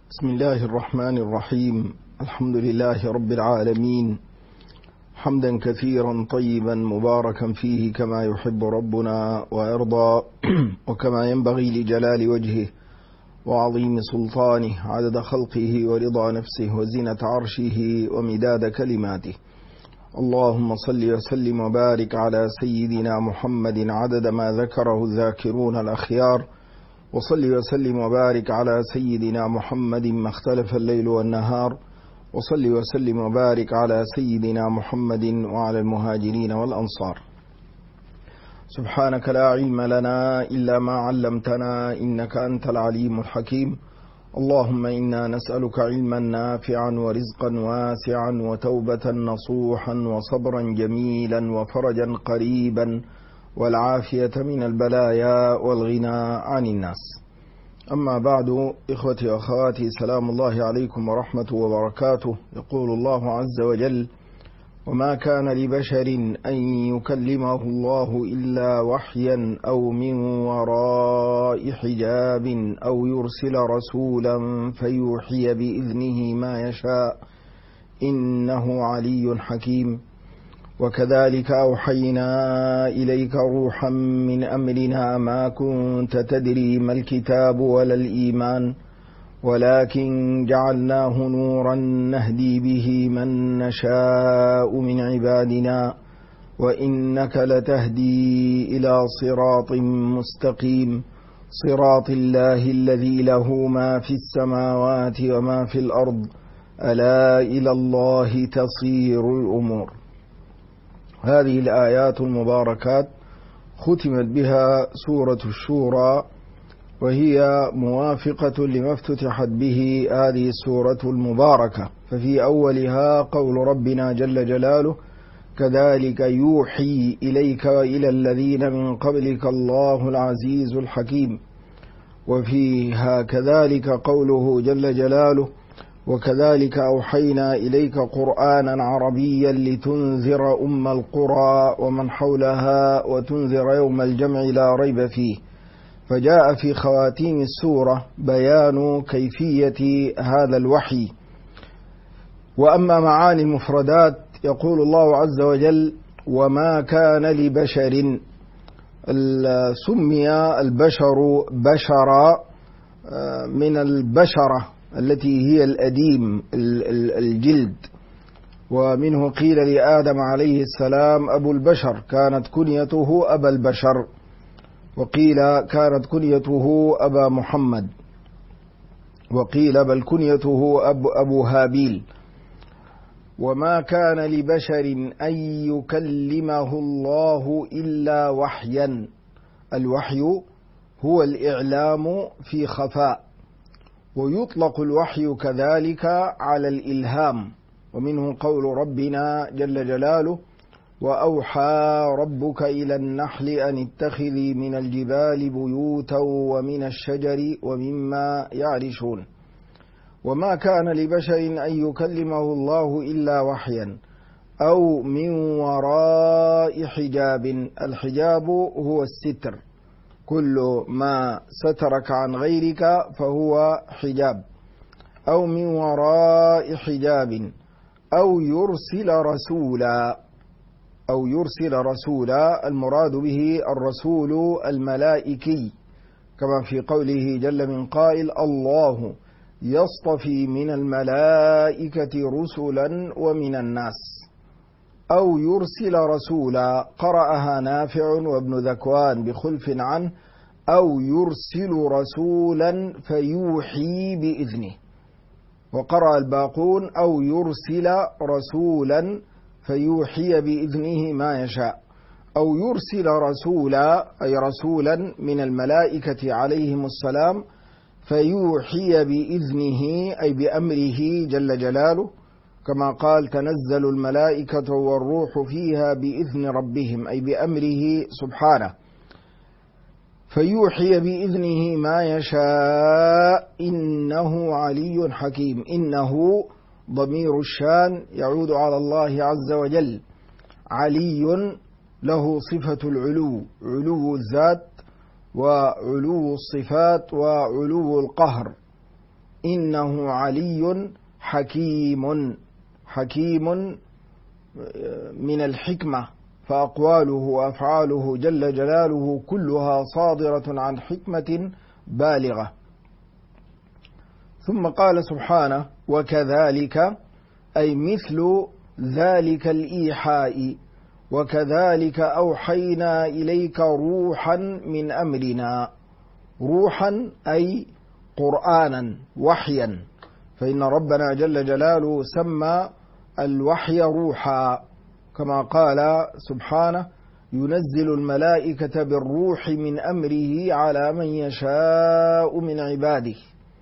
بسم الله الرحمن الرحيم. الحمد لله رب العالمين، حمدا كثيرا طيبا مباركا فيه كما يحب ربنا ويرضى وكما ينبغي لجلال وجهه وعظيم سلطانه، عدد خلقه ورضا نفسه وزنة عرشه ومداد كلماته. اللهم صل وسلم وبارك على سيدنا محمد عدد ما ذكره الذاكرون الأخيار، وصل وسلم وبارك على سيدنا محمد ما اختلف الليل والنهار، وصل وسلم وبارك على سيدنا محمد وعلى المهاجرين والأنصار. سبحانك لا علم لنا إلا ما علمتنا إنك أنت العليم الحكيم. اللهم إنا نسألك علما نافعا ورزقا واسعا وتوبة نصوحا وصبرا جميلا وفرجا قريبا والعافية من البلايا والغنى عن الناس. أما بعد، إخوتي وأخواتي، سلام الله عليكم ورحمة وبركاته. يقول الله عز وجل: وما كان لبشر أن يكلمه الله إلا وحيا أو من وراء حجاب أو يرسل رسولا فيوحي بإذنه ما يشاء إنه علي حكيم. وكذلك أوحينا إليك روحا من أمرنا ما كنت تدري ما الكتاب ولا الإيمان ولكن جعلناه نورا نهدي به من نشاء من عبادنا وإنك لتهدي إلى صراط مستقيم، صراط الله الذي له ما في السماوات وما في الأرض، ألا إلى الله تصير الأمور. هذه الآيات المباركات ختمت بها سورة الشورى، وهي موافقة لما افتتحت به هذه السورة المباركة. ففي أولها قول ربنا جل جلاله: كذلك يوحي إليك وإلى الذين من قبلك الله العزيز الحكيم. وفيها كذلك قوله جل جلاله: وكذلك أوحينا إليك قرآنا عربيا لتنذر أم القرى ومن حولها وتنذر يوم الجمع لا ريب فيه. فجاء في خواتيم السورة بيان كيفية هذا الوحي. وأما معاني المفردات، يقول الله عز وجل: وما كان لبشر. سمي البشر بشرا من البشرة التي هي الأديم الجلد، ومنه قيل لآدم عليه السلام أبو البشر، كانت كنيته أبا البشر، وقيل كانت كنيته أبا محمد، وقيل بل كنيته أبو هابيل. وما كان لبشر أن يكلمه الله إلا وحيا. الوحي هو الإعلام في خفاء، ويطلق الوحي كذلك على الإلهام. ومنه قول ربنا جل جلاله: وأوحى ربك إلى النحل أن اتخذي من الجبال بيوتا ومن الشجر ومما يعرشون. وما كان لبشر أن يكلمه الله إلا وحيا أو من وراء حجاب. الحجاب هو الستر، كل ما سترك عن غيرك فهو حجاب. أو من وراء حجاب أو يرسل رسولا. أو يرسل رسولا، المراد به الرسول الملائكي، كما في قوله جل من قائل: الله يصطفي من الملائكة رسلا ومن الناس. أو يرسل رسولا قرأها نافع وابن ذكوان بخلف عنه: أو يرسل رسولا فيوحي بإذنه. وقرأ الباقون: أو يرسل رسولا فيوحي بإذنه ما يشاء. أو يرسل رسولا أي رسولا من الملائكة عليهم السلام، فيوحي بإذنه أي بأمره جل جلاله، كما قال: تنزل الملائكة والروح فيها بإذن ربهم، أي بأمره سبحانه. فيوحي بإذنه ما يشاء إنه علي حكيم. إنه ضمير الشان يعود على الله عز وجل. علي له صفة العلو، علو الذات وعلو الصفات وعلو القهر. إنه علي حكيم. حكيم من الحكمة، فأقواله وأفعاله جل جلاله كلها صادرة عن حكمة بالغة. ثم قال سبحانه: وكذلك، أي مثل ذلك الإيحاء، وكذلك أوحينا إليك روحا من أمرنا. روحا أي قرآنا، وحيا، فإن ربنا جل جلاله سمى الوحي روحا، كما قال سبحانه: ينزل الملائكة بالروح من أمره على من يشاء من عباده.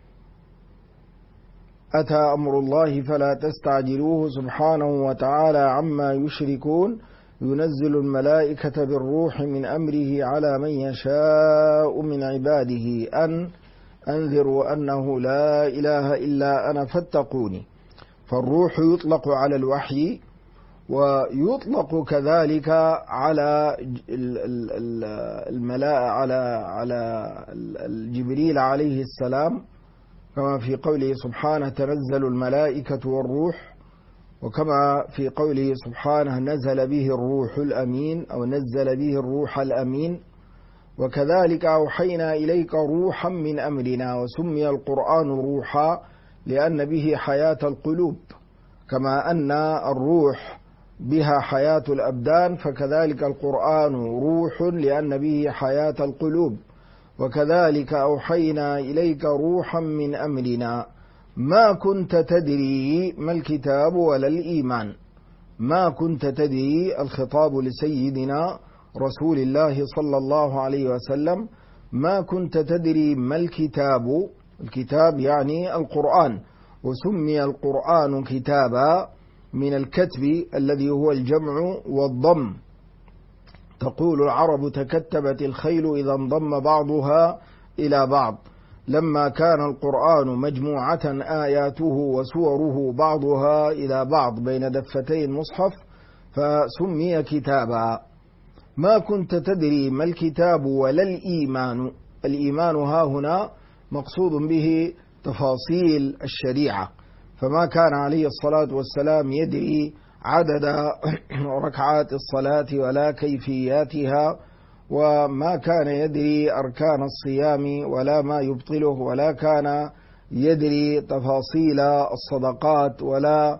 أتى أمر الله فلا تستعجلوه سبحانه وتعالى عما يشركون. ينزل الملائكة بالروح من أمره على من يشاء من عباده أن أنذروا أنه لا إله إلا أنا فاتقوني. فالروح يطلق على الوحي، ويطلق كذلك على على الجبريل عليه السلام، كما في قوله سبحانه: تنزل الملائكة والروح، وكما في قوله سبحانه: نزل به الروح الأمين، أو نزل به الروح الأمين. وكذلك أوحينا إليك روحا من أمرنا. وسمي القرآن روحا لأن به حياة القلوب، كما أن الروح بها حياة الأبدان، فكذلك القرآن روح لأن به حياة القلوب. وكذلك أوحينا إليك روحا من أمرنا ما كنت تدري ما الكتاب ولا الإيمان. ما كنت تدري، الخطاب لسيدنا رسول الله صلى الله عليه وسلم. ما كنت تدري ما الكتاب، الكتاب يعني القرآن، وسمي القرآن كتابا من الكتب الذي هو الجمع والضم. تقول العرب: تكتبت الخيل إذا انضم بعضها إلى بعض. لما كان القرآن مجموعة آياته وسوره بعضها إلى بعض بين دفتي المصحف فسمي كتابا. ما كنت تدري ما الكتاب ولا الإيمان. الإيمان ها هنا مقصود به تفاصيل الشريعة، فما كان عليه الصلاة والسلام يدري عدد ركعات الصلاة ولا كيفياتها، وما كان يدري أركان الصيام ولا ما يبطله، ولا كان يدري تفاصيل الصدقات ولا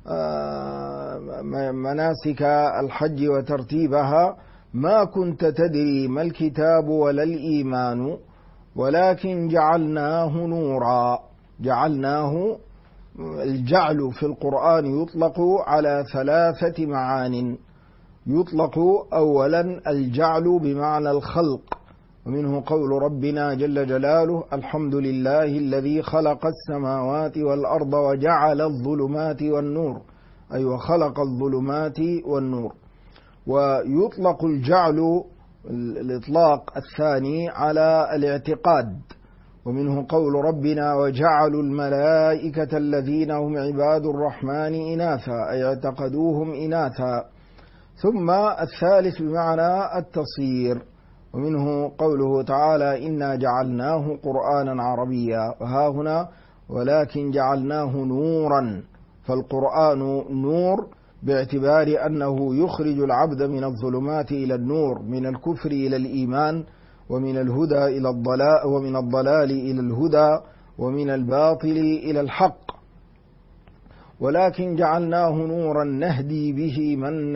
مناسك الحج وترتيبها. ما كنت تدري ما الكتاب ولا الإيمان ولكن جعلناه نورا. جعلناه، الجعل في القرآن يطلق على 3 معان. يطلق أولا الجعل بمعنى الخلق، ومنه قول ربنا جل جلاله: الحمد لله الذي خلق السماوات والأرض وجعل الظلمات والنور، أي وخلق الظلمات والنور. ويطلق الجعل الإطلاق الثاني على الاعتقاد، ومنه قول ربنا: وجعلوا الملائكة الذين هم عباد الرحمن إناثا، أي اعتقدوهم إناثا. ثم الثالث بمعنى التصير، ومنه قوله تعالى: إنا جعلناه قرآنا عربيا. وها هنا ولكن جعلناه نورا، فالقرآن نور باعتبار أنه يخرج العبد من الظلمات إلى النور، من الكفر إلى الإيمان، ومن الهدى إلى الضلال، ومن الضلال إلى الهدى، ومن الباطل إلى الحق. ولكن جعلناه نورا نهدي به من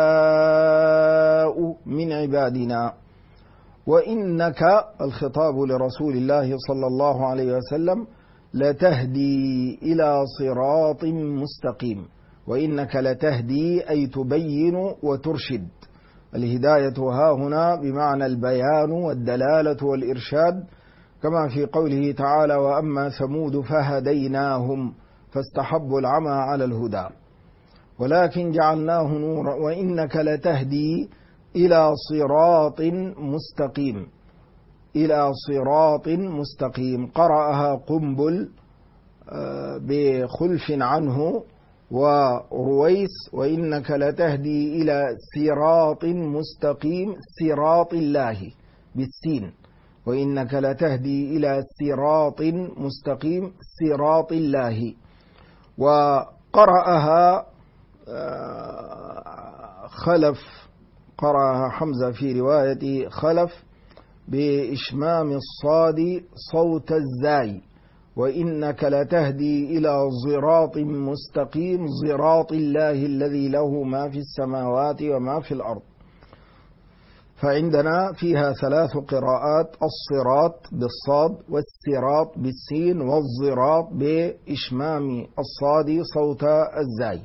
نشاء من عبادنا. وإنك، الخطاب لرسول الله صلى الله عليه وسلم، لتهدي إلى صراط مستقيم. وإنك لتهدي أي تبين وترشد. الهداية ها هنا بمعنى البيان والدلالة والإرشاد، كما في قوله تعالى: وأما ثمود فهديناهم فاستحبوا العمى على الهدى. ولكن جعلناه نورا. وإنك لتهدي إلى صراط مستقيم. إلى صراط مستقيم. قرأها قنبل بخلف عنه ورويس: وإنك لتهدي إلى صراط مستقيم، صراط الله بالسين. وإنك لتهدي إلى صراط مستقيم صراط الله. وقرأها خلف، قرأها حمزة في رواية خلف بإشمام الصاد صوت الزاي، وإنك لتهدي إلى صراط مستقيم صراط الله الذي له ما في السماوات وما في الأرض. فعندنا فيها 3 قراءات: الصراط بالصاد، والصراط بالسين، والصراط بإشمام الصاد صوت الزاي.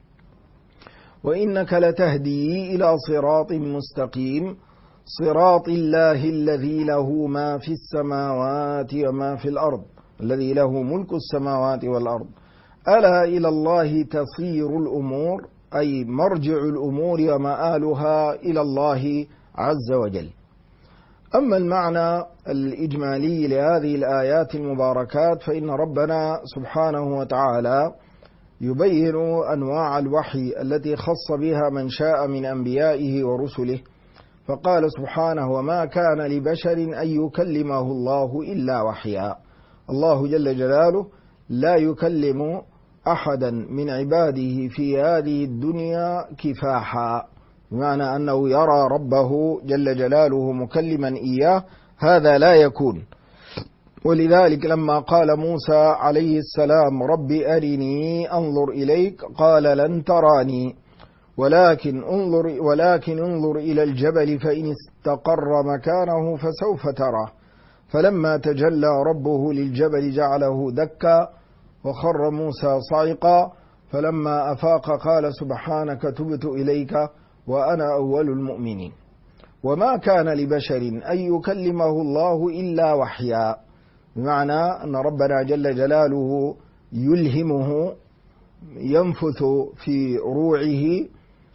وإنك لتهدي إلى صراط مستقيم صراط الله الذي له ما في السماوات وما في الأرض، الذي له ملك السماوات والأرض. ألا إلى الله تصير الأمور، أي مرجع الأمور ومآلها إلى الله عز وجل. أما المعنى الإجمالي لهذه الآيات المباركات فإن ربنا سبحانه وتعالى يبين أنواع الوحي التي خص بها من شاء من أنبيائه ورسله، فقال سبحانه: وما كان لبشر أن يكلمه الله إلا وحيا. الله جل جلاله لا يكلم أحدا من عباده في هذه الدنيا كفاحا، بمعنى أنه يرى ربه جل جلاله مكلما إياه، هذا لا يكون. ولذلك لما قال موسى عليه السلام: رب أرني أنظر إليك، قال لن تراني ولكن انظر إلى الجبل فإن استقر مكانه فسوف تراه. فلما تجلى ربه للجبل جعله دكا وخر موسى صعقا، فلما أفاق قال: سبحانك تبت إليك وأنا أول المؤمنين. وما كان لبشر أن يكلمه الله إلا وحيا، بمعنى أن ربنا جل جلاله يلهمه، ينفث في روعه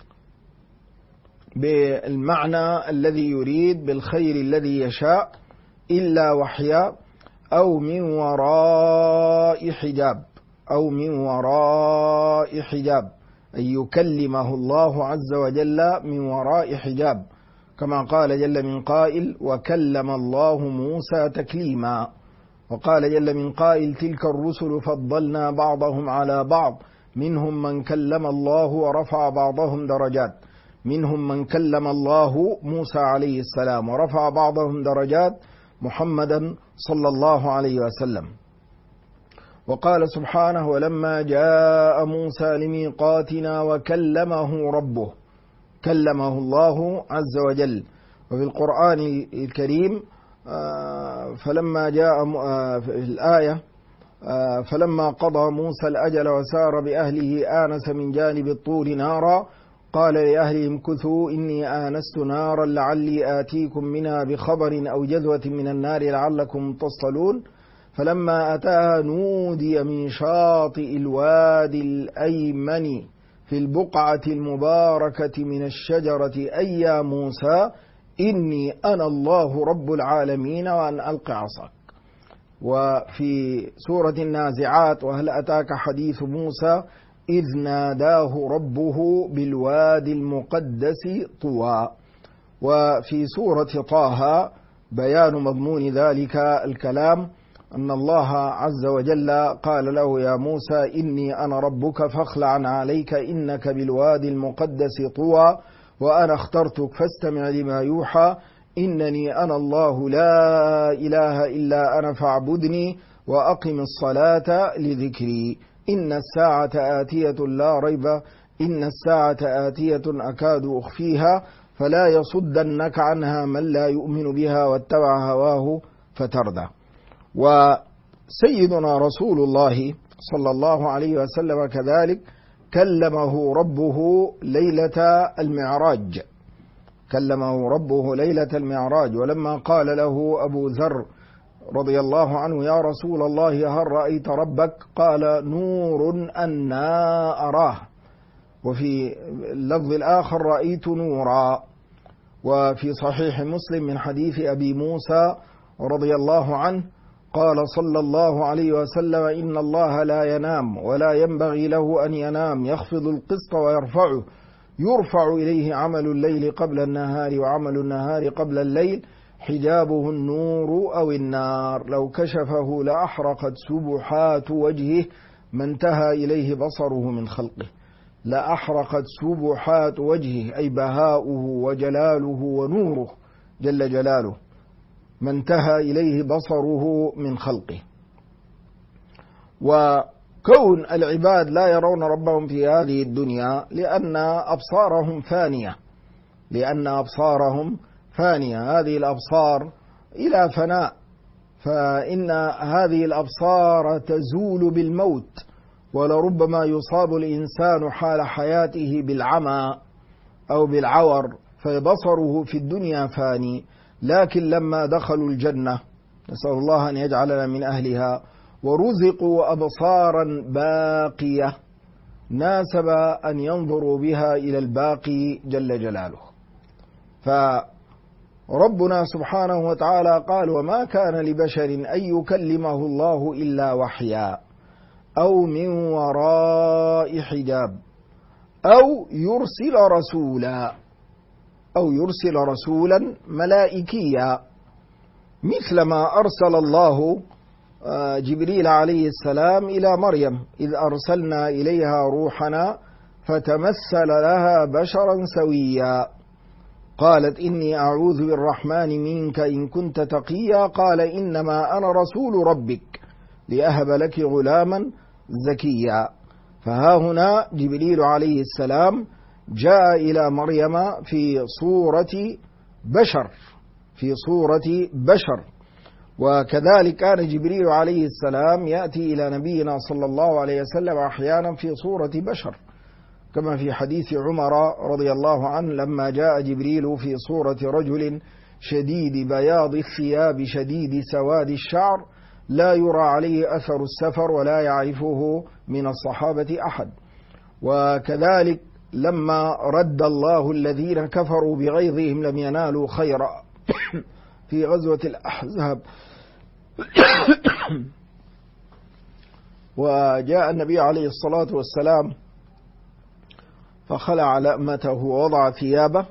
بالمعنى الذي يريد بالخير الذي يشاء، إلا وحيا أو من وراء حجاب، أو من وراء حجاب، أن يكلمه الله عز وجل من وراء حجاب، كما قال جل من قائل: وكلم الله موسى تكليما. وقال جل من قائل: تلك الرسل فضلنا بعضهم على بعض منهم من كلم الله ورفع بعضهم درجات. منهم من كلم الله موسى عليه السلام ورفع بعضهم درجات محمدا صلى الله عليه وسلم. وقال سبحانه: ولما جاء موسى لميقاتنا وكلمه ربه، كلمه الله عز وجل. وفي القرآن الكريم فلما جاء في الآية: فلما قضى موسى الأجل وسار بأهله آنس من جانب الطور نارا قال لأهلهم امكثوا إني آنست نارا لعلي آتيكم منها بخبر أو جذوة من النار لعلكم تصطلون. فلما أتاها نودي من شاطئ الوادي الأيمن في البقعة المباركة من الشجرة أي يا موسى إني أنا الله رب العالمين وأن ألق عصاك. وفي سورة النازعات: وهل أتاك حديث موسى إذ ناداه ربه بالوادي المقدس طوى. وفي سورة طه بيان مضمون ذلك الكلام، أن الله عز وجل قال له: يا موسى إني أنا ربك فاخلع عليك إنك بالوادي المقدس طوى وأنا اخترتك فاستمع لما يوحى إنني أنا الله لا إله إلا أنا فاعبدني وأقم الصلاة لذكري إن الساعة آتية لا ريب إن الساعة آتية أكاد أخفيها فلا يصدنك عنها من لا يؤمن بها واتبع هواه فتردى. وسيدنا رسول الله صلى الله عليه وسلم كذلك كلمه ربه ليلة المعراج، كلمه ربه ليلة المعراج. ولما قال له أبو ذر رضي الله عنه: يا رسول الله هل رأيت ربك؟ قال: نور أنا أراه. وفي اللفظ الآخر: رأيت نورا. وفي صحيح مسلم من حديث أبي موسى رضي الله عنه قال صلى الله عليه وسلم: إن الله لا ينام ولا ينبغي له أن ينام، يخفض القسط ويرفعه، يرفع إليه عمل الليل قبل النهار وعمل النهار قبل الليل، حجابه النور أو النار، لو كشفه لأحرقت سبحات وجهه ما انتهى إليه بصره من خلقه. لأحرقت سبحات وجهه أي بهاؤه وجلاله ونوره جل جلاله ما انتهى إليه بصره من خلقه. وكون العباد لا يرون ربهم في هذه الدنيا لأن أبصارهم فانية، هذه الأبصار إلى فناء، فإن هذه الأبصار تزول بالموت، ولربما يصاب الإنسان حال حياته بالعمى أو بالعور، فبصره في الدنيا فاني. لكن لما دخلوا الجنة، نسأل الله أن يجعلنا من أهلها، ورزقوا أبصارا باقية، ناسب أن ينظروا بها إلى الباقي جل جلاله. فربنا سبحانه وتعالى قال: وما كان لبشر أن يكلمه الله إلا وحيا أو من وراء حجاب أو يرسل رسولا ملائكيا، مثل ما أرسل الله جبريل عليه السلام إلى مريم إذ أرسلنا إليها روحنا فتمثل لها بشرا سويا، قالت إني أعوذ بالرحمن منك إن كنت تقيا، قال إنما أنا رسول ربك لأهب لك غلاما زكيا. فها هنا جبريل عليه السلام جاء إلى مريم في صورة بشر، وكذلك كان جبريل عليه السلام يأتي إلى نبينا صلى الله عليه وسلم أحيانا في صورة بشر، كما في حديث عمر رضي الله عنه لما جاء جبريل في صورة رجل شديد بياض الثياب شديد سواد الشعر لا يرى عليه أثر السفر ولا يعرفه من الصحابة أحد. وكذلك لما رد الله الذين كفروا بغيظهم لم ينالوا خيرا في غزوة الأحزاب وجاء النبي عليه الصلاة والسلام فخلع لأمته ووضع ثيابه،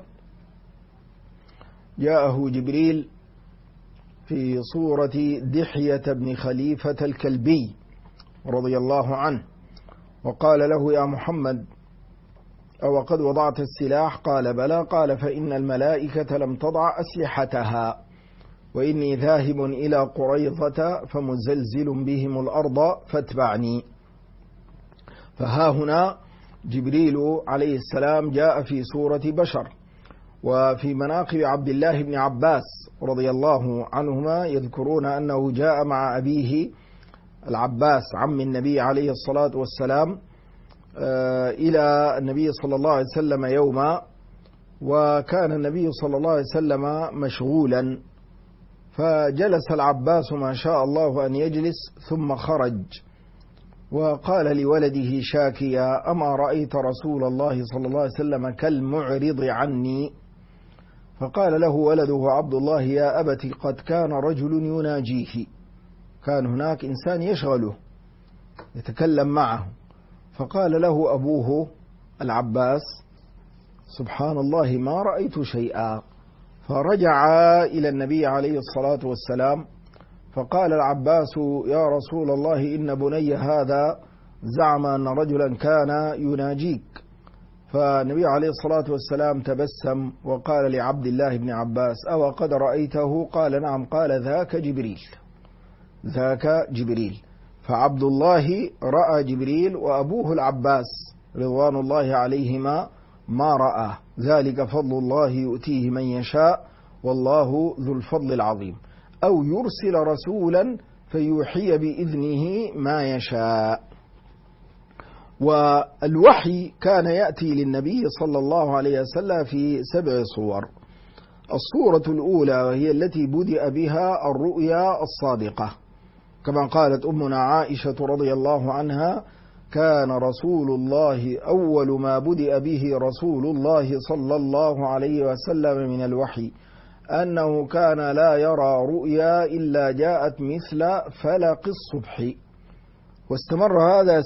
جاءه جبريل في صورة دحية بن خليفة الكلبي رضي الله عنه، وقال له: يا محمد أو قد وضعت السلاح؟ قال: بلى. قال: فإن الملائكة لم تضع أسلحتها، وإني ذاهب إلى قريظة فمزلزل بهم الأرض فاتبعني. فها هنا جبريل عليه السلام جاء في صورة بشر. وفي مناقب عبد الله بن عباس رضي الله عنهما يذكرون أنه جاء مع أبيه العباس عم النبي عليه الصلاة والسلام إلى النبي صلى الله عليه وسلم يوما، وكان النبي صلى الله عليه وسلم مشغولا، فجلس العباس ما شاء الله أن يجلس ثم خرج، وقال لولده شاكيا: أما رأيت رسول الله صلى الله عليه وسلم كالمعرض عني؟ فقال له ولده عبد الله: يا أبت قد كان رجل يناجيه، كان هناك إنسان يشغله يتكلم معه. فقال له أبوه العباس: سبحان الله ما رأيت شيئا. فرجع إلى النبي عليه الصلاة والسلام فقال العباس: يا رسول الله إن بني هذا زعم أن رجلا كان يناجيك. فالنبي عليه الصلاة والسلام تبسم وقال لعبد الله بن عباس: أو قد رأيته؟ قال: نعم. قال: ذاك جبريل. فعبد الله رأى جبريل وأبوه العباس رضوان الله عليهما ما رأى، ذلك فضل الله يؤتيه من يشاء والله ذو الفضل العظيم. أو يرسل رسولا فيوحي بإذنه ما يشاء. والوحي كان يأتي للنبي صلى الله عليه وسلم في 7 صور. الصورة الأولى وهي التي بدأ بها الرؤيا الصادقة، كما قالت أمنا عائشة رضي الله عنها: كان رسول الله أول ما بدأ به رسول الله صلى الله عليه وسلم من الوحي أنه كان لا يرى رؤيا إلا جاءت مثل فلق الصبح. واستمر هذا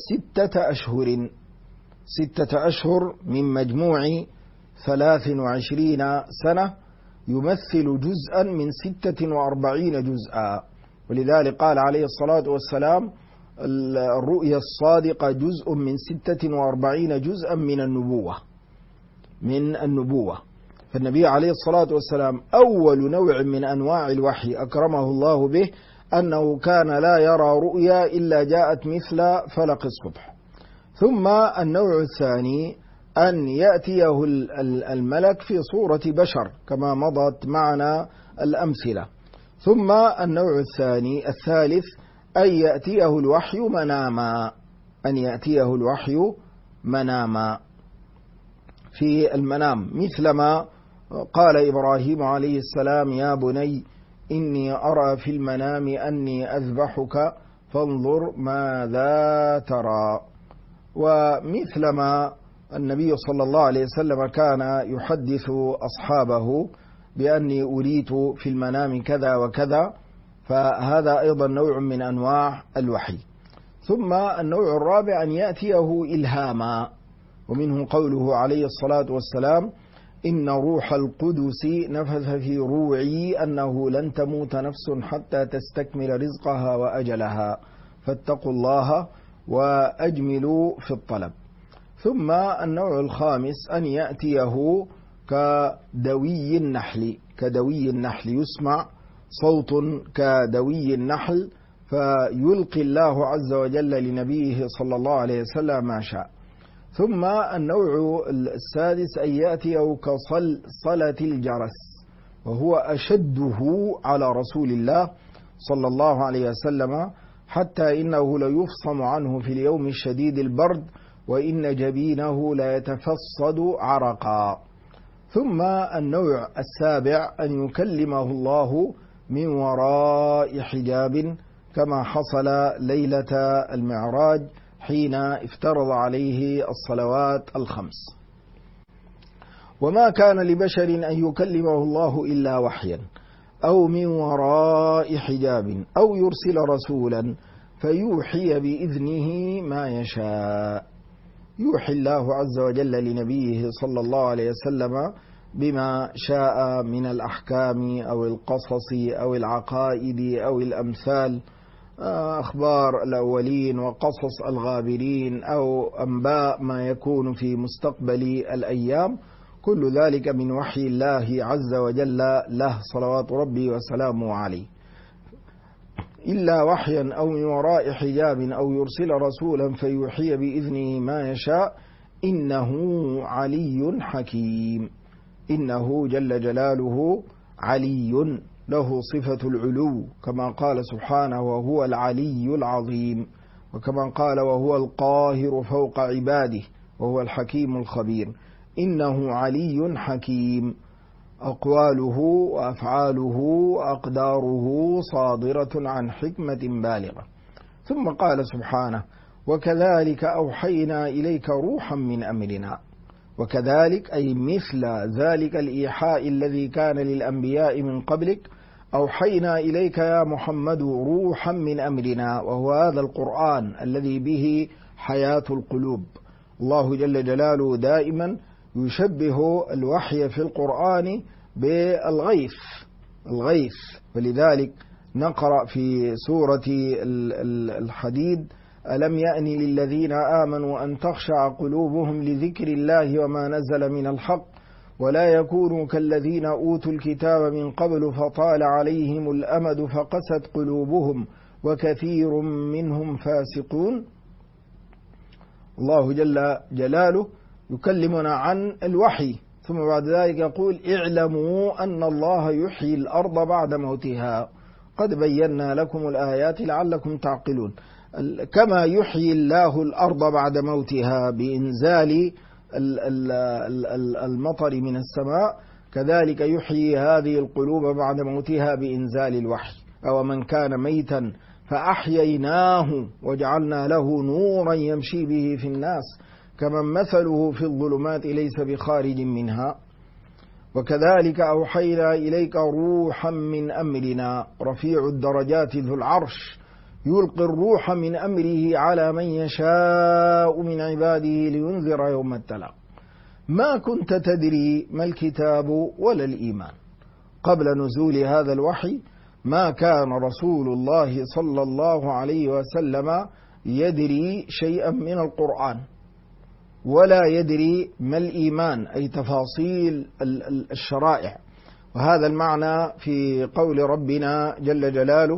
6 أشهر من مجموع 23 سنة يمثل جزءا من 46 جزءا. ولذلك قال عليه الصلاة والسلام الرؤيا الصادقة جزء من 46 جزءا من النبوة. فالنبي عليه الصلاة والسلام أول نوع من أنواع الوحي أكرمه الله به أنه كان لا يرى رؤيا إلا جاءت مثل فلق الصبح. ثم النوع الثاني أن يأتيه الملك في صورة بشر كما مضت معنا الأمثلة. ثم النوع الثالث أن يأتيه الوحي مناما في المنام، مثلما قال إبراهيم عليه السلام: يا بني إني أرى في المنام أني أذبحك فانظر ماذا ترى. ومثلما النبي صلى الله عليه وسلم كان يحدث أصحابه بأني أريت في المنام كذا وكذا، فهذا أيضا نوع من أنواع الوحي. ثم النوع الرابع أن يأتيه إلهاما، ومنه قوله عليه الصلاة والسلام: إن روح القدس نفث في روعي أنه لن تموت نفس حتى تستكمل رزقها وأجلها فاتقوا الله وأجملوا في الطلب. ثم النوع الخامس أن يأتيه كدوي النحل، يسمع صوت كدوي النحل فيلقي الله عز وجل لنبيه صلى الله عليه وسلم ما شاء. ثم النوع السادس أن يأتيه كصلصلة الجرس، وهو أشده على رسول الله صلى الله عليه وسلم، حتى إنه ليفصم عنه في اليوم الشديد البرد، وإن جبينه لا يتفصد عرقا. ثم النوع السابع أن يكلمه الله من وراء حجاب، كما حصل ليلة المعراج حين افترض عليه الصلوات الخمس. وما كان لبشر أن يكلمه الله إلا وحيا أو من وراء حجاب أو يرسل رسولا فيوحي بإذنه ما يشاء. يوحي الله عز وجل لنبيه صلى الله عليه وسلم بما شاء من الأحكام أو القصص أو العقائد أو الأمثال، أخبار الأولين وقصص الغابرين أو أنباء ما يكون في مستقبل الأيام، كل ذلك من وحي الله عز وجل له صلوات ربي وسلامه عليه. إلا وحيا أو من وراء حجاب أو يرسل رسولا فيوحي بإذنه ما يشاء إنه علي حكيم. إنه جل جلاله علي، له صفة العلو، كما قال سبحانه: وهو العلي العظيم، وكما قال: وهو القاهر فوق عباده، وهو الحكيم الخبير. إنه علي حكيم، أقواله وأفعاله وأقداره صادرة عن حكمة بالغة. ثم قال سبحانه: وكذلك أوحينا إليك روحا من أمرنا. وكذلك أي مثل ذلك الإيحاء الذي كان للأنبياء من قبلك، أوحينا إليك يا محمد روحا من أمرنا، وهو هذا القرآن الذي به حياة القلوب. الله جل جلاله دائما يشبه الوحي في القرآن بالغيث، ولذلك نقرأ في سورة الحديد: ألم يأن للذين آمنوا أن تخشع قلوبهم لذكر الله وما نزل من الحق ولا يكونوا كالذين أوتوا الكتاب من قبل فطال عليهم الأمد فقست قلوبهم وكثير منهم فاسقون. الله جل جلاله يكلمنا عن الوحي، ثم بعد ذلك يقول: اعلموا أن الله يحيي الأرض بعد موتها قد بينا لكم الآيات لعلكم تعقلون. كما يحيي الله الأرض بعد موتها بإنزال المطر من السماء، كذلك يحيي هذه القلوب بعد موتها بإنزال الوحي. أو من كان ميتا فأحييناه وجعلنا له نورا يمشي به في الناس كمن مثله في الظلمات ليس بخارج منها. وكذلك أوحينا إليك روحا من أمرنا رفيع الدرجات ذو العرش يلقي الروح من أمره على من يشاء من عباده لينذر يوم التلاق. ما كنت تدري ما الكتاب ولا الإيمان قبل نزول هذا الوحي ما كان رسول الله صلى الله عليه وسلم يدري شيئا من القرآن ولا يدري ما الإيمان، أي تفاصيل الشرائع. وهذا المعنى في قول ربنا جل جلاله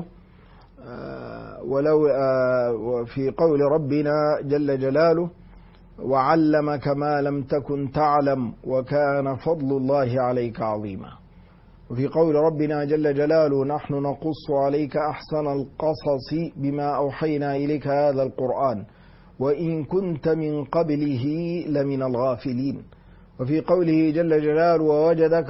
في قول ربنا جل جلاله وعلمك ما لم تكن تعلم وكان فضل الله عليك عظيما. وفي قول ربنا جل جلاله نحن نقص عليك أحسن القصص بما أوحينا إليك هذا القرآن وإن كنت من قبله لمن الغافلين. وفي قوله جل جلاله ووجدك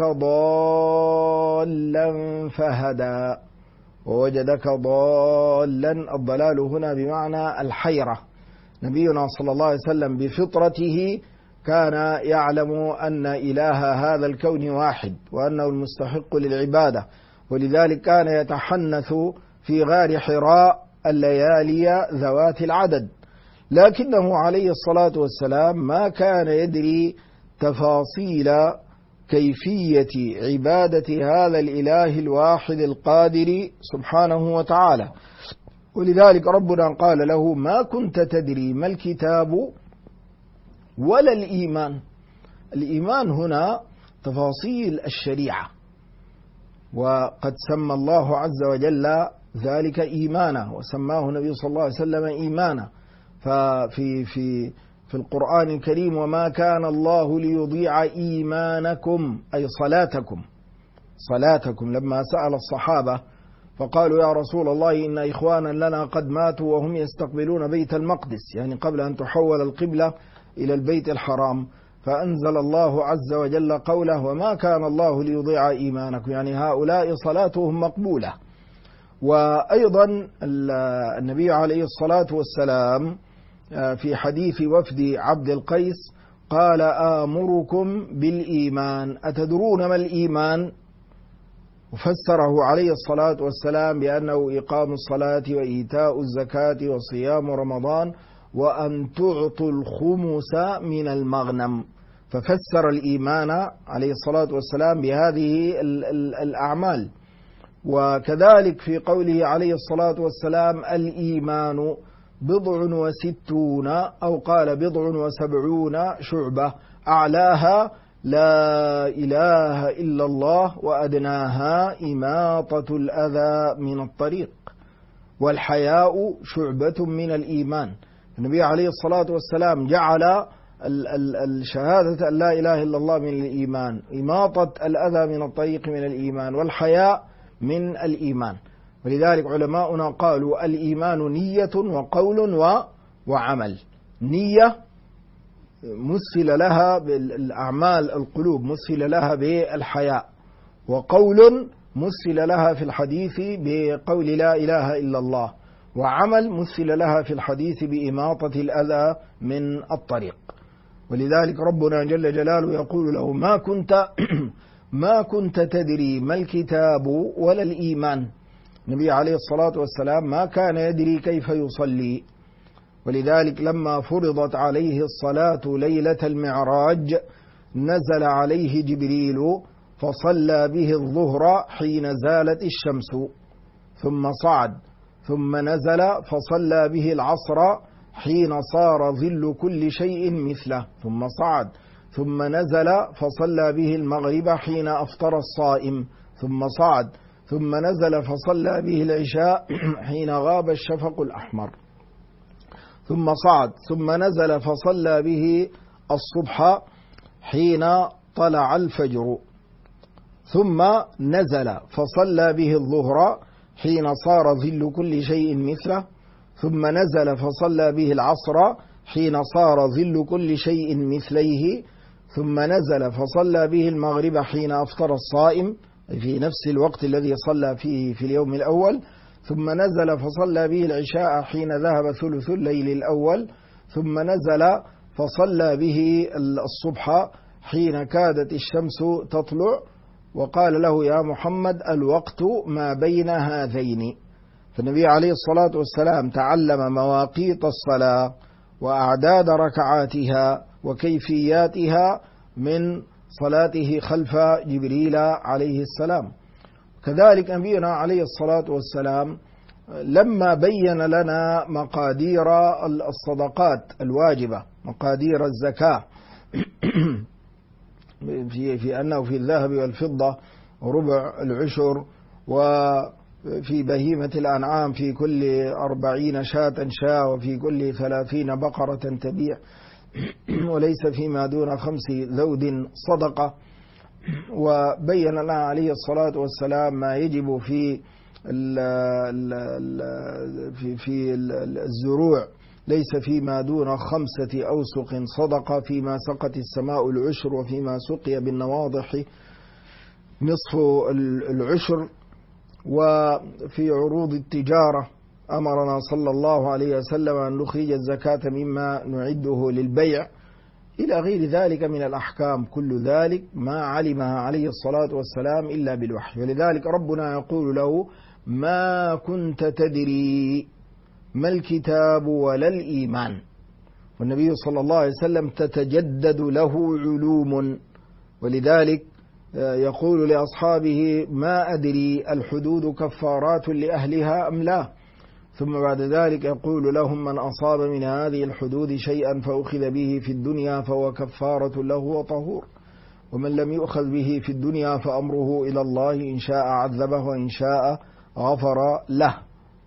ضالا فهدى. ووجدك ضالا، الضلال هنا بمعنى الحيرة. نبينا صلى الله عليه وسلم بفطرته كان يعلم أن إله هذا الكون واحد وأنه المستحق للعبادة، ولذلك كان يتحنث في غار حراء الليالي ذوات العدد، لكنه عليه الصلاة والسلام ما كان يدري تفاصيل كيفية عبادة هذا الإله الواحد القادر سبحانه وتعالى. ولذلك ربنا قال له ما كنت تدري ما الكتاب ولا الإيمان. الإيمان هنا تفاصيل الشريعة، وقد سمى الله عز وجل ذلك إيمانا، وسماه النبي صلى الله عليه وسلم إيمانا. في القرآن الكريم وما كان الله ليضيع إيمانكم، أي صلاتكم. لما سأل الصحابة فقالوا يا رسول الله إن إخوانا لنا قد ماتوا وهم يستقبلون بيت المقدس، يعني قبل أن تحول القبلة إلى البيت الحرام، فأنزل الله عز وجل قوله وما كان الله ليضيع إيمانكم، يعني هؤلاء صلاتهم مقبولة. وأيضا النبي عليه الصلاة والسلام في حديث وفد عبد القيس قال آمركم بالإيمان أتدرون ما الإيمان؟ وفسره عليه الصلاة والسلام بأنه إقام الصلاة وإيتاء الزكاة وصيام رمضان وأن تعطوا الخمس من المغنم. ففسر الإيمان عليه الصلاة والسلام بهذه الأعمال. وكذلك في قوله عليه الصلاة والسلام الإيمان 60 أو قال 70 شعبة أعلاها لا إله إلا الله وأدناها إماطة الأذى من الطريق، والحياء شعبة من الإيمان. النبي عليه الصلاة والسلام جعل الشهادة أن لا إله إلا الله من الإيمان، إماطة الأذى من الطريق من الإيمان، والحياء من الإيمان. ولذلك علماؤنا قالوا الإيمان نية وقول وعمل. نية مثل لها بالأعمال القلوب، مثل لها بالحياء، وقول مثل لها في الحديث بقول لا إله إلا الله، وعمل مثل لها في الحديث بإماطة الأذى من الطريق. ولذلك ربنا جل جلاله يقول له ما كنت تدري ما الكتاب ولا الإيمان. النبي عليه الصلاة والسلام ما كان يدري كيف يصلي، ولذلك لما فرضت عليه الصلاة ليلة المعراج نزل عليه جبريل فصلى به الظهر حين زالت الشمس، ثم صعد، ثم نزل فصلى به العصر حين صار ظل كل شيء مثله، ثم صعد، ثم نزل فصلى به المغرب حين أفطر الصائم، ثم صعد، ثم نزل فصلى به العشاء حين غاب الشفق الأحمر، ثم صعد، ثم نزل فصلى به الصبح حين طلع الفجر، ثم نزل فصلى به الظهر حين صار ظل كل شيء مثله، ثم نزل فصلى به العصر حين صار ظل كل شيء مثليه، ثم نزل فصلى به المغرب حين أفطر الصائم في نفس الوقت الذي صلى فيه في اليوم الأول، ثم نزل فصلى به العشاء حين ذهب ثلث الليل الأول، ثم نزل فصلى به الصبح حين كادت الشمس تطلع، وقال له يا محمد الوقت ما بين هذين. فالنبي عليه الصلاة والسلام تعلم مواقيت الصلاة وأعداد ركعاتها وكيفياتها من صلاته خلف جبريل عليه السلام. كذلك نبينا عليه الصلاة والسلام لما بين لنا مقادير الصدقات الواجبة، مقادير الزكاة في أنه في الذهب والفضة ربع العشر، وفي بهيمة الأنعام في كل 40 شاة شاة، وفي كل 30 بقرة تبيع، وليس فيما دون 5 ذود صدقة. وبين لنا عليه الصلاة والسلام ما يجب في الزروع، ليس فيما دون 5 أوسق صدقة، فيما سقت السماء العشر، وفيما سقي بالنواضح نصف العشر. وفي عروض التجارة أمرنا صلى الله عليه وسلم أن نخرج الزكاة مما نعده للبيع، إلى غير ذلك من الأحكام. كل ذلك ما علمها عليه الصلاة والسلام إلا بالوحي. ولذلك ربنا يقول له: ما كنت تدري ما الكتاب ولا الإيمان. والنبي صلى الله عليه وسلم تتجدد له علوم، ولذلك يقول لأصحابه: ما أدري الحدود كفارات لأهلها أم لا؟ ثم بعد ذلك يقول لهم: من أصاب من هذه الحدود شيئا فأخذ به في الدنيا فهو كفارة له وطهور، ومن لم يؤخذ به في الدنيا فأمره إلى الله، إن شاء عذبه وإن شاء غفر له.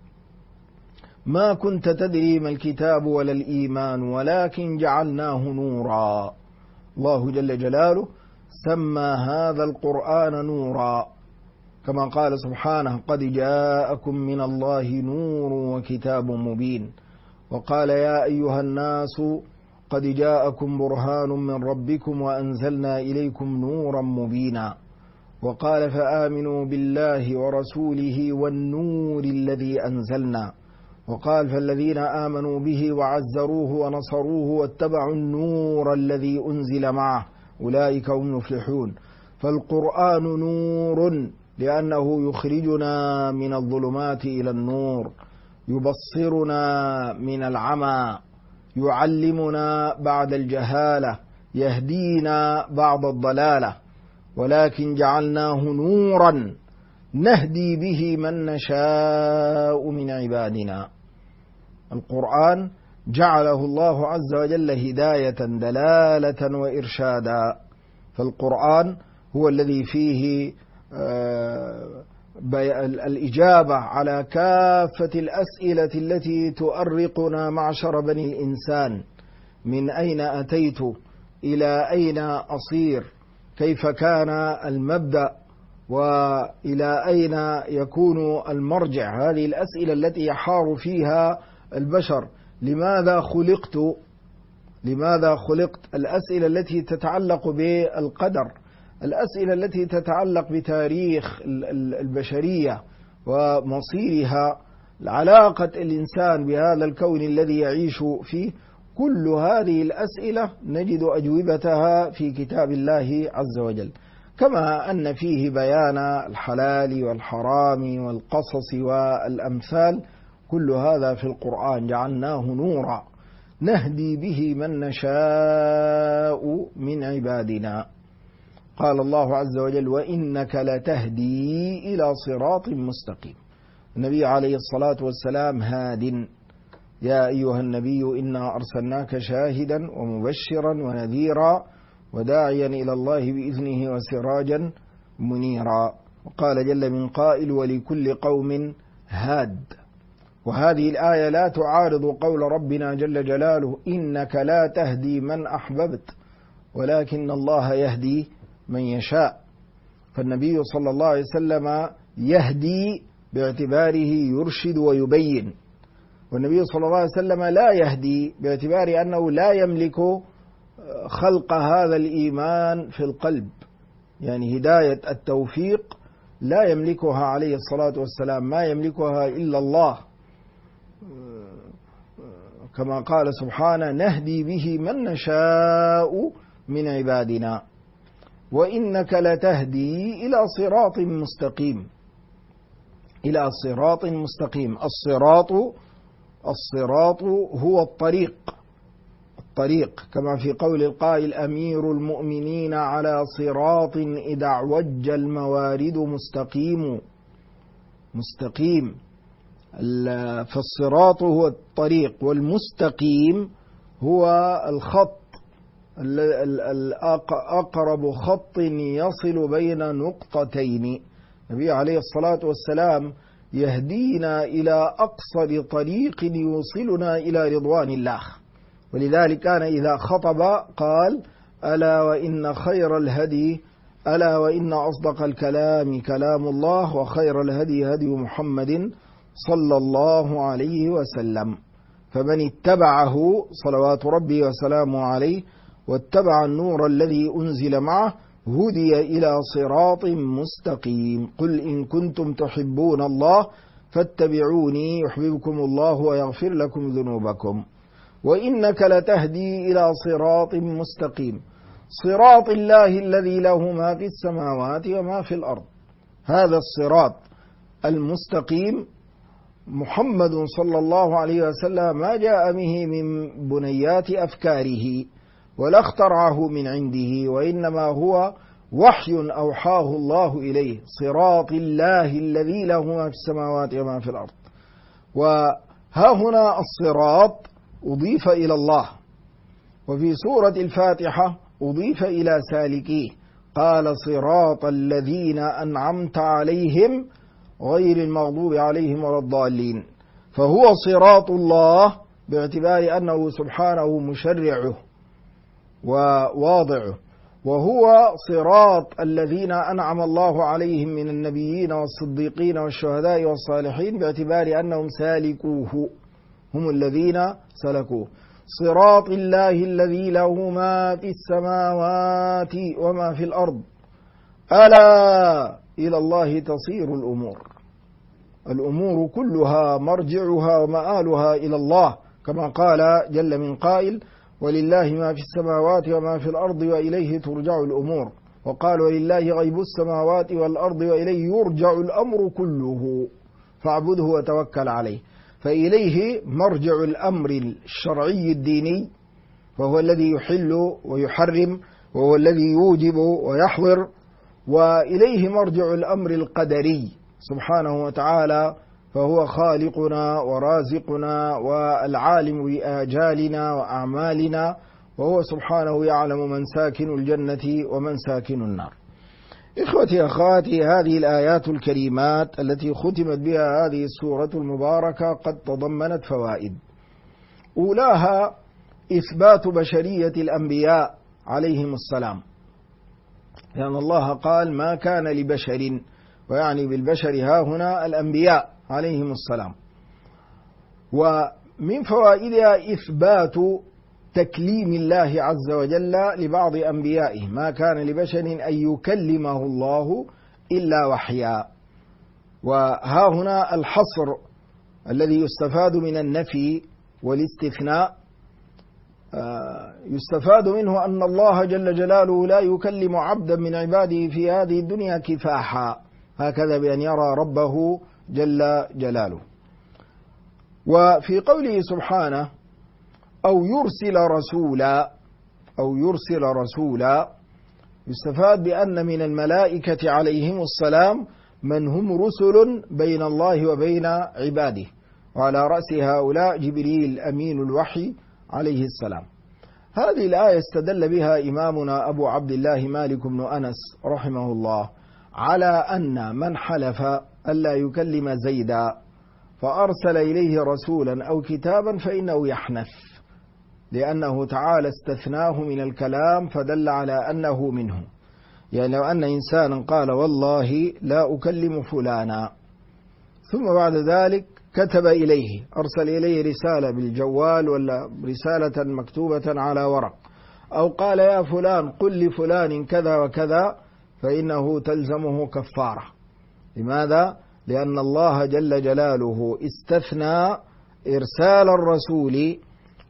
ما كنت تدري ما الكتاب ولا الإيمان ولكن جعلناه نورا. الله جل جلاله سمى هذا القرآن نورا، كما قال سبحانه: قد جاءكم من الله نور وكتاب مبين. وقال: يا أيها الناس قد جاءكم برهان من ربكم وأنزلنا إليكم نورا مبينا. وقال: فآمنوا بالله ورسوله والنور الذي أنزلنا. وقال: فالذين آمنوا به وعزروه ونصروه واتبعوا النور الذي أنزل معه أولئك هم المفلحون. فالقرآن نور لأنه يخرجنا من الظلمات إلى النور، يبصرنا من العمى، يعلمنا بعد الجهالة، يهدينا بعد الضلالة. ولكن جعلناه نورا نهدي به من نشاء من عبادنا. القرآن جعله الله عز وجل هداية دلالة وإرشادا. فالقرآن هو الذي فيه الإجابة على كافة الأسئلة التي تؤرقنا معشر بني الإنسان: من أين أتيت؟ إلى أين أصير؟ كيف كان المبدأ؟ وإلى أين يكون المرجع؟ هذه الأسئلة التي يحار فيها البشر. لماذا خلقت؟ لماذا خلقت؟ الأسئلة التي تتعلق بالقدر، الأسئلة التي تتعلق بتاريخ البشرية ومصيرها، علاقة الإنسان بهذا الكون الذي يعيش فيه. كل هذه الأسئلة نجد أجوبتها في كتاب الله عز وجل، كما أن فيه بيان الحلال والحرام والقصص والأمثال. كل هذا في القرآن. جعلناه نورا نهدي به من نشاء من عبادنا. قال الله عز وجل: وإنك لتهدي إلى صراط مستقيم. النبي عليه الصلاة والسلام هاد. يا أيها النبي إنا أرسلناك شاهدا ومبشرا ونذيرا وداعيا إلى الله بإذنه وسراجا منيرا. وقال جل من قائل: ولكل قوم هاد. وهذه الآية لا تعارض قول ربنا جل جلاله: إنك لا تهدي من أحببت ولكن الله يهدي من يشاء. فالنبي صلى الله عليه وسلم يهدي باعتباره يرشد ويبين، والنبي صلى الله عليه وسلم لا يهدي باعتبار أنه لا يملك خلق هذا الإيمان في القلب. يعني هداية التوفيق لا يملكها عليه الصلاة والسلام، ما يملكها إلا الله، كما قال سبحانه: نهدي به من نشاء من عبادنا وإنك لتهدي إلى صراط مستقيم. إلى صراط مستقيم. الصراط هو الطريق الطريق، كما في قول القائل: أمير المؤمنين على صراط إذا اعوج الموارد مستقيم. فالصراط هو الطريق، والمستقيم هو الخط أقرب خط يصل بين نقطتين. النبي عليه الصلاة والسلام يهدينا إلى أقصر طريق يوصلنا إلى رضوان الله، ولذلك كان إذا خطب قال: ألا وإن أصدق الكلام كلام الله، وخير الهدي هدي محمد صلى الله عليه وسلم. فمن اتبعه صلوات ربي وسلامه عليه واتبع النور الذي أنزل معه هدي إلى صراط مستقيم. قل إن كنتم تحبون الله فاتبعوني يحببكم الله ويغفر لكم ذنوبكم وإنك لتهدي إلى صراط مستقيم، صراط الله الذي له ما في السماوات وما في الأرض. هذا الصراط المستقيم محمد صلى الله عليه وسلم ما جاء به من بنيات أفكاره ولا اخترعه من عنده، وإنما هو وحي أوحاه الله إليه، صراط الله الذي له ما في السماوات وما في الأرض. وها هنا الصراط أضيف إلى الله، وفي سورة الفاتحة أضيف إلى سالكيه، قال: صراط الذين أنعمت عليهم غير المغضوب عليهم ولا الضالين. فهو صراط الله باعتبار أنه سبحانه مشرعه وواضعه، وهو صراط الذين أنعم الله عليهم من النبيين والصديقين والشهداء والصالحين باعتبار أنهم سالكوه، هم الذين سلكوه. صراط الله الذي له ما في السماوات وما في الأرض، ألا إلى الله تصير الأمور كلها مرجعها ومآلها إلى الله، كما قال جل من قائل: ولله ما في السماوات وما في الأرض وإليه ترجع الأمور. وقال: ولله غيب السماوات والأرض وإليه يرجع الأمر كله فاعبده وتوكل عليه. فإليه مرجع الأمر الشرعي الديني، وهو الذي يحل ويحرم، وهو الذي يوجب ويحظر. وإليه مرجع الأمر القدري سبحانه وتعالى، فهو خالقنا ورازقنا والعالم بآجالنا وأعمالنا، وهو سبحانه يعلم من ساكن الجنة ومن ساكن النار. إخوتي أخواتي، هذه الآيات الكريمات التي ختمت بها هذه السورة المباركة قد تضمنت فوائد. أولاها إثبات بشرية الأنبياء عليهم السلام، لأن الله قال: ما كان لبشر، ويعني بالبشر ها هنا الأنبياء عليهم السلام. ومن فوائدها إثبات تكليم الله عز وجل لبعض أنبيائه، ما كان لبشر أن يكلمه الله إلا وحيا. وها هنا الحصر الذي يستفاد من النفي والاستثناء، يستفاد منه أن الله جل جلاله لا يكلم عبدا من عباده في هذه الدنيا كفاحا، هكذا بأن يرى ربه جل جلاله. وفي قوله سبحانه: أو يرسل رسولا، يستفاد بأن من الملائكة عليهم السلام من هم رسل بين الله وبين عباده، وعلى رأس هؤلاء جبريل أمين الوحي عليه السلام. هذه الآية استدل بها إمامنا أبو عبد الله مالك بن أنس رحمه الله على أن من حلف ألا يكلم زيدا فأرسل إليه رسولا أو كتابا فإنه يحنث، لأنه تعالى استثناه من الكلام فدل على أنه منه. يعني لو أن إنسانا قال: والله لا أكلم فلانا، ثم بعد ذلك كتب إليه، أرسل إليه رسالة بالجوال ولا رسالة مكتوبة على ورق، أو قال: يا فلان قل لفلان كذا وكذا، فإنه تلزمه كفارة. لماذا؟ لأن الله جل جلاله استثنى إرسال الرسول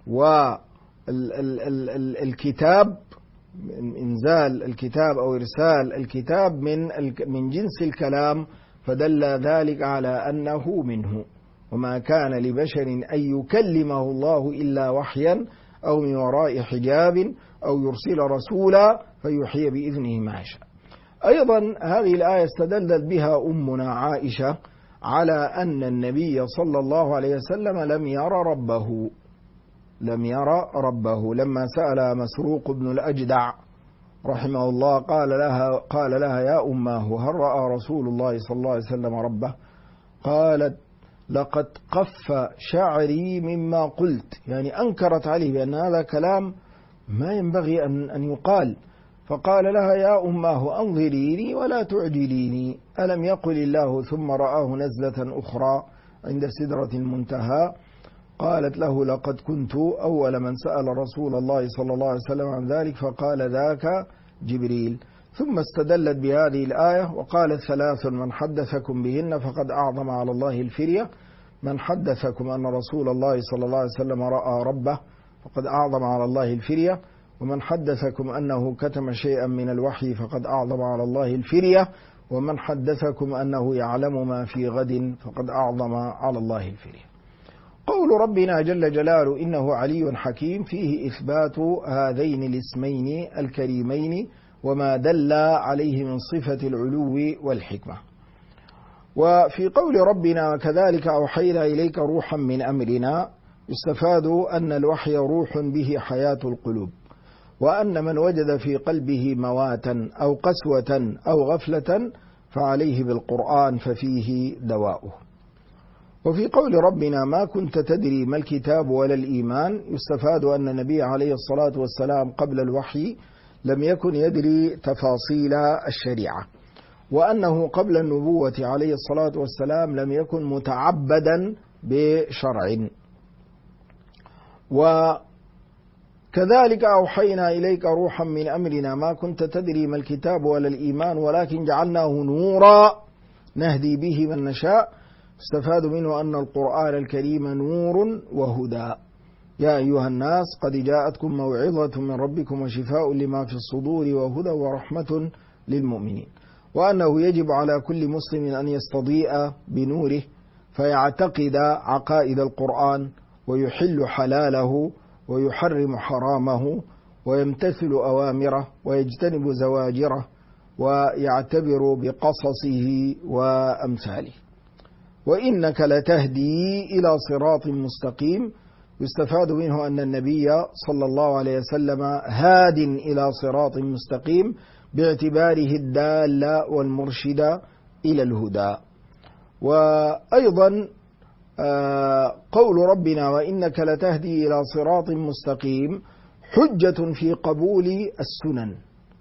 والكتاب، إنزال الكتاب أو إرسال الكتاب من جنس الكلام، فدل ذلك على أنه منه. وما كان لبشر أن يكلمه الله إلا وحيا، أو من وراء حجاب أو يرسل رسولا فيحيي بإذنه ما يشاء. أيضا هذه الآية استدلت بها أمنا عائشة على أن النبي صلى الله عليه وسلم لم يرى ربه لما سأل مسروق بن الأجدع رحمه الله قال لها يا أماه هل رأى رسول الله صلى الله عليه وسلم ربه؟ قالت لقد قف شعري مما قلت، يعني أنكرت عليه بأن هذا كلام ما ينبغي أن يقال. فقال لها يا أماه أنظريني ولا تعجليني، ألم يقل الله ثم رآه نزلة أخرى عند سدرة المنتهى؟ قالت له لقد كنت أول من سأل رسول الله صلى الله عليه وسلم عن ذلك فقال ذاك جبريل. ثم استدلت بهذه الآية وقالت ثلاث من حدثكم بهن فقد أعظم على الله الفرية: من حدثكم أن رسول الله صلى الله عليه وسلم رأى ربه فقد أعظم على الله الفرية، ومن حدثكم أنه كتم شيئا من الوحي فقد أعظم على الله الفرية، ومن حدثكم أنه يعلم ما في غد فقد أعظم على الله الفرية. قول ربنا جل جلاله إنه علي حكيم فيه إثبات هذين الاسمين الكريمين وما دل عليه من صفة العلو والحكمة. وفي قول ربنا كذلك أوحينا إليك روحا من أمرنا يستفاد أن الوحي روح به حياة القلوب، وأن من وجد في قلبه مواتا أو قسوة أو غفلة فعليه بالقرآن ففيه دواؤه. وفي قول ربنا ما كنت تدري ما الكتاب ولا الإيمان يستفاد أن النبي عليه الصلاة والسلام قبل الوحي لم يكن يدري تفاصيل الشريعة، وأنه قبل النبوة عليه الصلاة والسلام لم يكن متعبدا بشرع. وكذلك أوحينا إليك روحا من أمرنا ما كنت تدري ما الكتاب ولا الإيمان ولكن جعلناه نورا نهدي به من نشاء، استفاد منه أن القرآن الكريم نور وهدى. يا أيها الناس قد جاءتكم موعظة من ربكم وشفاء لما في الصدور وهدى ورحمة للمؤمنين، وأنه يجب على كل مسلم أن يستضيء بنوره فيعتقد عقائد القرآن ويحل حلاله ويحرم حرامه ويمتثل أوامره ويجتنب زواجره ويعتبر بقصصه وأمثاله. وإنك لتهدي إلى صراط مستقيم يستفاد منه أن النبي صلى الله عليه وسلم هاد إلى صراط مستقيم باعتباره الدال والمرشد إلى الهدى. وأيضا قول ربنا وإنك لتهدي إلى صراط مستقيم حجة في قبول السنن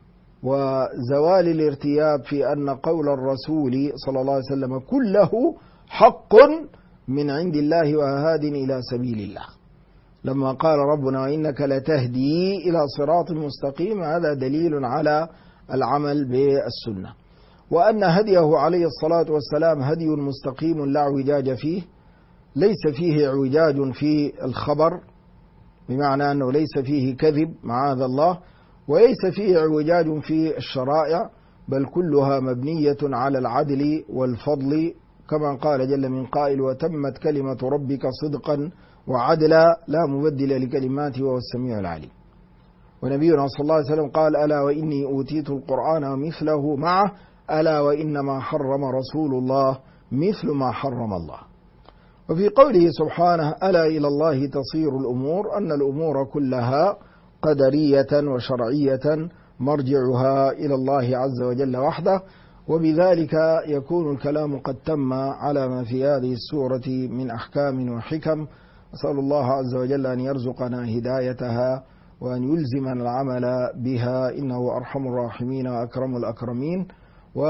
وزوال الارتياب في أن قول الرسول صلى الله عليه وسلم كله حق من عند الله وهاد إلى سبيل الله. لما قال ربنا وإنك لتهدي إلى صراط مستقيم هذا دليل على العمل بالسنة، وأن هديه عليه الصلاة والسلام هدي مستقيم لا اعوجاج فيه، ليس فيه اعوجاج في الخبر بمعنى أنه ليس فيه كذب معاذ الله، وليس فيه اعوجاج في الشرائع، بل كلها مبنية على العدل والفضل كما قال جل من قائل وتمت كلمة ربك صدقا وعدلا لا مبدل لكلماته وهو السميع العليم. ونبينا صلى الله عليه وسلم قال ألا وإني أوتيت القرآن ومثله معه ألا وإنما حرم رسول الله مثل ما حرم الله. وفي قوله سبحانه ألا إلى الله تصير الأمور أن الأمور كلها قدرية وشرعية مرجعها إلى الله عز وجل وحده، وبذلك يكون الكلام قد تم على ما في هذه السورة من أحكام وحكم. أسأل الله عز وجل أن يرزقنا هدايتها وأن يلزمنا العمل بها إنه أرحم الراحمين وأكرم الأكرمين.